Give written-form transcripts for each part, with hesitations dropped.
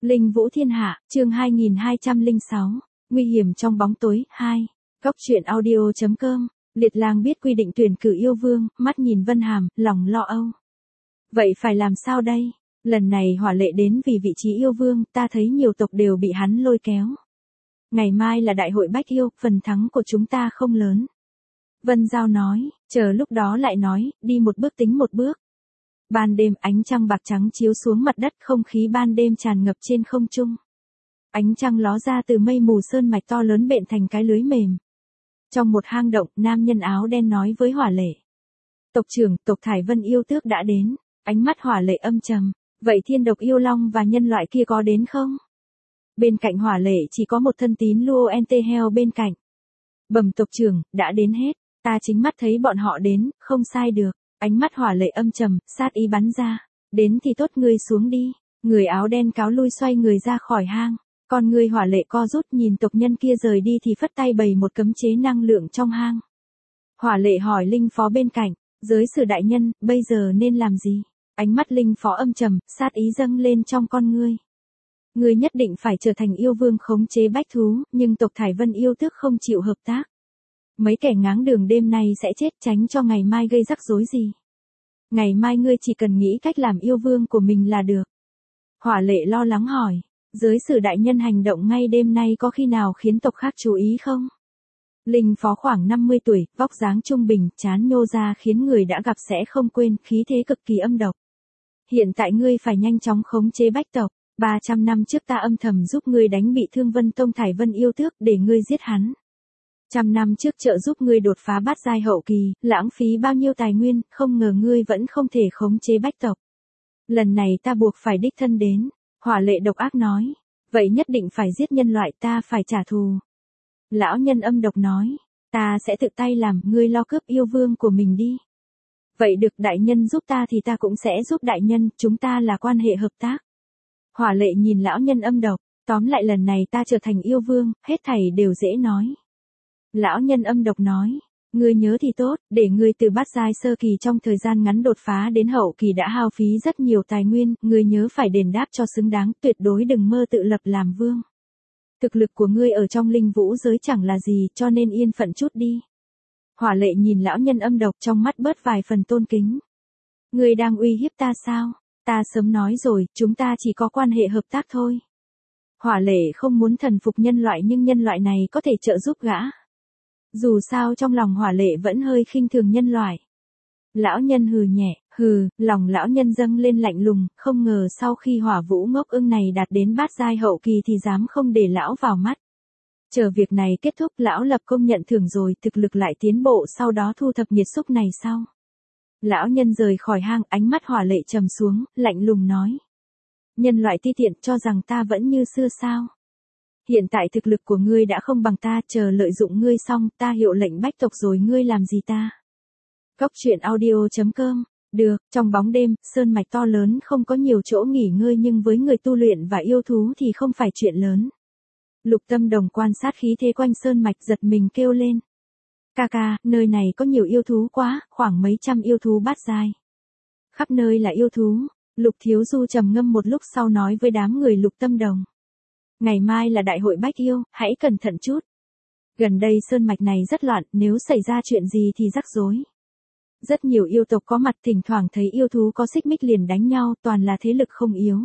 Linh Vũ Thiên Hạ, chương 2206, Nguy hiểm trong bóng tối, 2. Góc truyện audio.com, Liệt Lang biết quy định tuyển cử yêu vương, mắt nhìn Vân Hàm, lòng lo âu. Vậy phải làm sao đây? Lần này Hỏa Lệ đến vì vị trí yêu vương, ta thấy nhiều tộc đều bị hắn lôi kéo. Ngày mai là đại hội bách yêu, phần thắng của chúng ta không lớn. Vân Giao nói, chờ lúc đó lại nói, đi một bước tính một bước. Ban đêm ánh trăng bạc trắng chiếu xuống mặt đất, không khí ban đêm tràn ngập trên không trung. Ánh trăng ló ra từ mây mù sơn mạch to lớn bện thành cái lưới mềm. Trong một hang động, nam nhân áo đen nói với Hỏa Lệ. Tộc trưởng, tộc Thải Vân yêu tước đã đến. Ánh mắt Hỏa Lệ âm trầm. Vậy thiên độc yêu long và nhân loại kia có đến không? Bên cạnh Hỏa Lệ chỉ có một thân tín Luo Entehel bên cạnh. Bẩm tộc trưởng, đã đến hết. Ta chính mắt thấy bọn họ đến, không sai được. Ánh mắt Hỏa Lệ âm trầm, sát ý bắn ra. Đến thì tốt, ngươi xuống đi. Người áo đen cáo lui xoay người ra khỏi hang. Còn người Hỏa Lệ co rút nhìn tộc nhân kia rời đi thì phất tay bày một cấm chế năng lượng trong hang. Hỏa Lệ hỏi Linh Phó bên cạnh, giới sử đại nhân, bây giờ nên làm gì? Ánh mắt Linh Phó âm trầm, sát ý dâng lên trong con ngươi. Ngươi nhất định phải trở thành yêu vương khống chế bách thú, nhưng tộc Thải Vân yêu tước không chịu hợp tác. Mấy kẻ ngáng đường đêm nay sẽ chết, tránh cho ngày mai gây rắc rối gì. Ngày mai ngươi chỉ cần nghĩ cách làm yêu vương của mình là được. Hỏa Lệ lo lắng hỏi, giới sử đại nhân hành động ngay đêm nay có khi nào khiến tộc khác chú ý không? Linh Phó khoảng 50 tuổi, vóc dáng trung bình, trán nhô ra khiến người đã gặp sẽ không quên, khí thế cực kỳ âm độc. Hiện tại ngươi phải nhanh chóng khống chế bách tộc. 300 năm trước ta âm thầm giúp ngươi đánh bị thương Vân Tông Thải Vân yêu tước để ngươi giết hắn. 100 năm trước trợ giúp ngươi đột phá bát giai hậu kỳ, lãng phí bao nhiêu tài nguyên, không ngờ ngươi vẫn không thể khống chế bách tộc. Lần này ta buộc phải đích thân đến. Hỏa Lệ độc ác nói. Vậy nhất định phải giết nhân loại, ta phải trả thù. Lão nhân âm độc nói. Ta sẽ tự tay làm, ngươi lo cướp yêu vương của mình đi. Vậy được, đại nhân giúp ta thì ta cũng sẽ giúp đại nhân, chúng ta là quan hệ hợp tác. Hỏa Lệ nhìn lão nhân âm độc, tóm lại lần này ta trở thành yêu vương, hết thảy đều dễ nói. Lão nhân âm độc nói, ngươi nhớ thì tốt, để ngươi từ bát giai sơ kỳ trong thời gian ngắn đột phá đến hậu kỳ đã hao phí rất nhiều tài nguyên, ngươi nhớ phải đền đáp cho xứng đáng, tuyệt đối đừng mơ tự lập làm vương. Thực lực của ngươi ở trong linh vũ giới chẳng là gì, cho nên yên phận chút đi. Hỏa Lệ nhìn lão nhân âm độc, trong mắt bớt vài phần tôn kính. Ngươi đang uy hiếp ta sao? Ta sớm nói rồi, chúng ta chỉ có quan hệ hợp tác thôi. Hỏa Lệ không muốn thần phục nhân loại, nhưng nhân loại này có thể trợ giúp gã. Dù sao trong lòng Hỏa Lệ vẫn hơi khinh thường nhân loại. Lão nhân hừ nhẹ, lòng lão nhân dâng lên lạnh lùng, không ngờ sau khi Hỏa Vũ ngốc ưng này đạt đến bát giai hậu kỳ thì dám không để lão vào mắt. Chờ việc này kết thúc, lão lập công nhận thưởng rồi, thực lực lại tiến bộ, sau đó thu thập nghiệt xúc này sau. Lão nhân rời khỏi hang, ánh mắt Hỏa Lệ trầm xuống, lạnh lùng nói. Nhân loại ti tiện, cho rằng ta vẫn như xưa sao? Hiện tại thực lực của ngươi đã không bằng ta, chờ lợi dụng ngươi xong, ta hiệu lệnh bách tộc rồi ngươi làm gì ta? Góc truyện audio.com, được, trong bóng đêm, sơn mạch to lớn không có nhiều chỗ nghỉ ngơi nhưng với người tu luyện và yêu thú thì không phải chuyện lớn. Lục Tâm Đồng quan sát khí thế quanh sơn mạch, giật mình kêu lên. Ca ca, nơi này có nhiều yêu thú quá, khoảng mấy trăm yêu thú bát giai. Khắp nơi là yêu thú. Lục Thiếu Du trầm ngâm một lúc sau nói với đám người Lục Tâm Đồng. Ngày mai là đại hội bách yêu, hãy cẩn thận chút. Gần đây sơn mạch này rất loạn, nếu xảy ra chuyện gì thì rắc rối. Rất nhiều yêu tộc có mặt, thỉnh thoảng thấy yêu thú có xích mích liền đánh nhau, toàn là thế lực không yếu.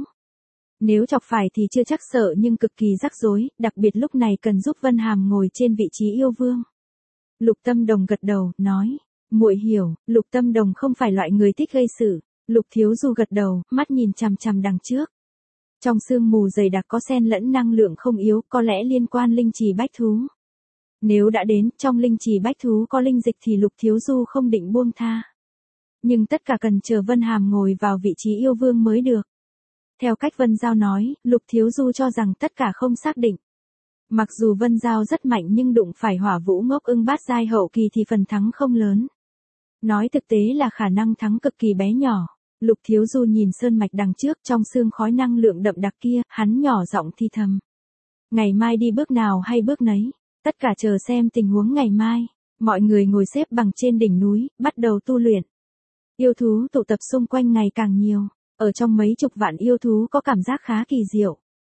Nếu chọc phải thì chưa chắc sợ nhưng cực kỳ rắc rối, đặc biệt lúc này cần giúp Vân Hàm ngồi trên vị trí yêu vương. Lục Tâm Đồng gật đầu, nói, muội hiểu, Lục Tâm Đồng không phải loại người thích gây sự. Lục Thiếu Du gật đầu, mắt nhìn chằm chằm đằng trước. Trong sương mù dày đặc có xen lẫn năng lượng không yếu, có lẽ liên quan linh trì bách thú. Nếu đã đến, trong linh trì bách thú có linh dịch thì Lục Thiếu Du không định buông tha. Nhưng tất cả cần chờ Vân Hàm ngồi vào vị trí yêu vương mới được. Theo cách Vân Giao nói, Lục Thiếu Du cho rằng tất cả không xác định. Mặc dù Vân Giao rất mạnh nhưng đụng phải Hỏa Vũ ngốc ưng bát giai hậu kỳ thì phần thắng không lớn. Nói thực tế là khả năng thắng cực kỳ bé nhỏ. Lục Thiếu Du nhìn sơn mạch đằng trước, trong sương khói năng lượng đậm đặc kia, hắn nhỏ giọng thi thầm. Ngày mai đi bước nào hay bước nấy, tất cả chờ xem tình huống ngày mai. Mọi người ngồi xếp bằng trên đỉnh núi, bắt đầu tu luyện. Yêu thú tụ tập xung quanh ngày càng nhiều, ở trong mấy chục vạn yêu thú có cảm giác khá kỳ diệu.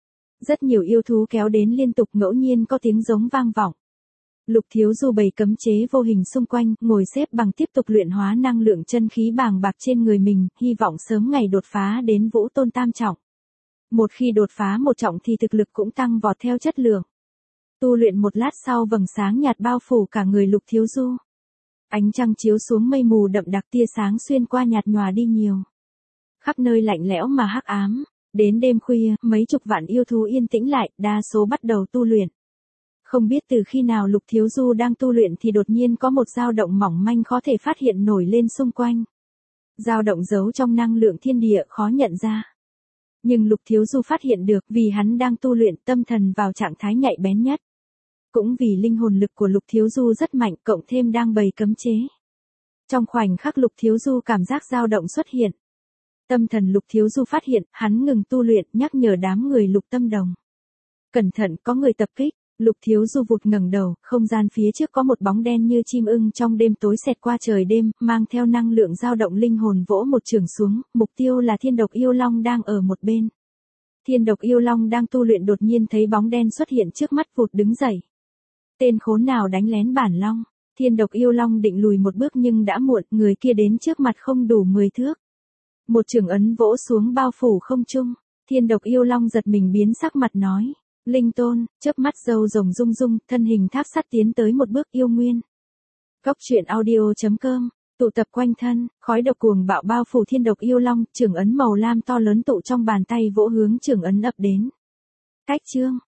Rất nhiều yêu thú kéo đến liên tục, ngẫu nhiên có tiếng giống vang vọng. Lục Thiếu Du bày cấm chế vô hình xung quanh, ngồi xếp bằng tiếp tục luyện hóa năng lượng chân khí bàng bạc trên người mình, hy vọng sớm ngày đột phá đến Vũ Tôn tam trọng. Một khi đột phá một trọng thì thực lực cũng tăng vọt theo chất lượng. Tu luyện một lát sau, vầng sáng nhạt bao phủ cả người Lục Thiếu Du. Ánh trăng chiếu xuống, mây mù đậm đặc, tia sáng xuyên qua nhạt nhòa đi nhiều. Khắp nơi lạnh lẽo mà hắc ám. Đến đêm khuya, mấy chục vạn yêu thú yên tĩnh lại, đa số bắt đầu tu luyện. Không biết từ khi nào Lục Thiếu Du đang tu luyện thì đột nhiên có một dao động mỏng manh khó thể phát hiện nổi lên xung quanh. Dao động giấu trong năng lượng thiên địa, khó nhận ra. Nhưng Lục Thiếu Du phát hiện được, vì hắn đang tu luyện, tâm thần vào trạng thái nhạy bén nhất. Cũng vì linh hồn lực của Lục Thiếu Du rất mạnh, cộng thêm đang bày cấm chế. Trong khoảnh khắc Lục Thiếu Du cảm giác dao động xuất hiện. Tâm thần Lục Thiếu Du phát hiện, hắn ngừng tu luyện, nhắc nhở đám người Lục Tâm Đồng. Cẩn thận, có người tập kích. Lục Thiếu Du vụt ngẩng đầu, không gian phía trước có một bóng đen như chim ưng trong đêm tối xẹt qua trời đêm, mang theo năng lượng dao động linh hồn vỗ một chưởng xuống, mục tiêu là Thiên Độc Yêu Long đang ở một bên. Thiên Độc Yêu Long đang tu luyện đột nhiên thấy bóng đen xuất hiện trước mắt vụt đứng dậy. Tên khốn nào đánh lén bản long? Thiên Độc Yêu Long định lùi một bước nhưng đã muộn, người kia đến trước mặt không đủ 10 thước. Một chưởng ấn vỗ xuống bao phủ không trung. Thiên Độc Yêu Long giật mình biến sắc mặt nói. Linh Tôn, chớp mắt râu rồng rung rung, thân hình tháp sắt tiến tới một bước. Yêu nguyên. Cốc truyện audio.com, tụ tập quanh thân, khói độc cuồng bạo bao phủ Thiên Độc Yêu Long, chưởng ấn màu lam to lớn tụ trong bàn tay vỗ hướng chưởng ấn ập đến. Cách chương.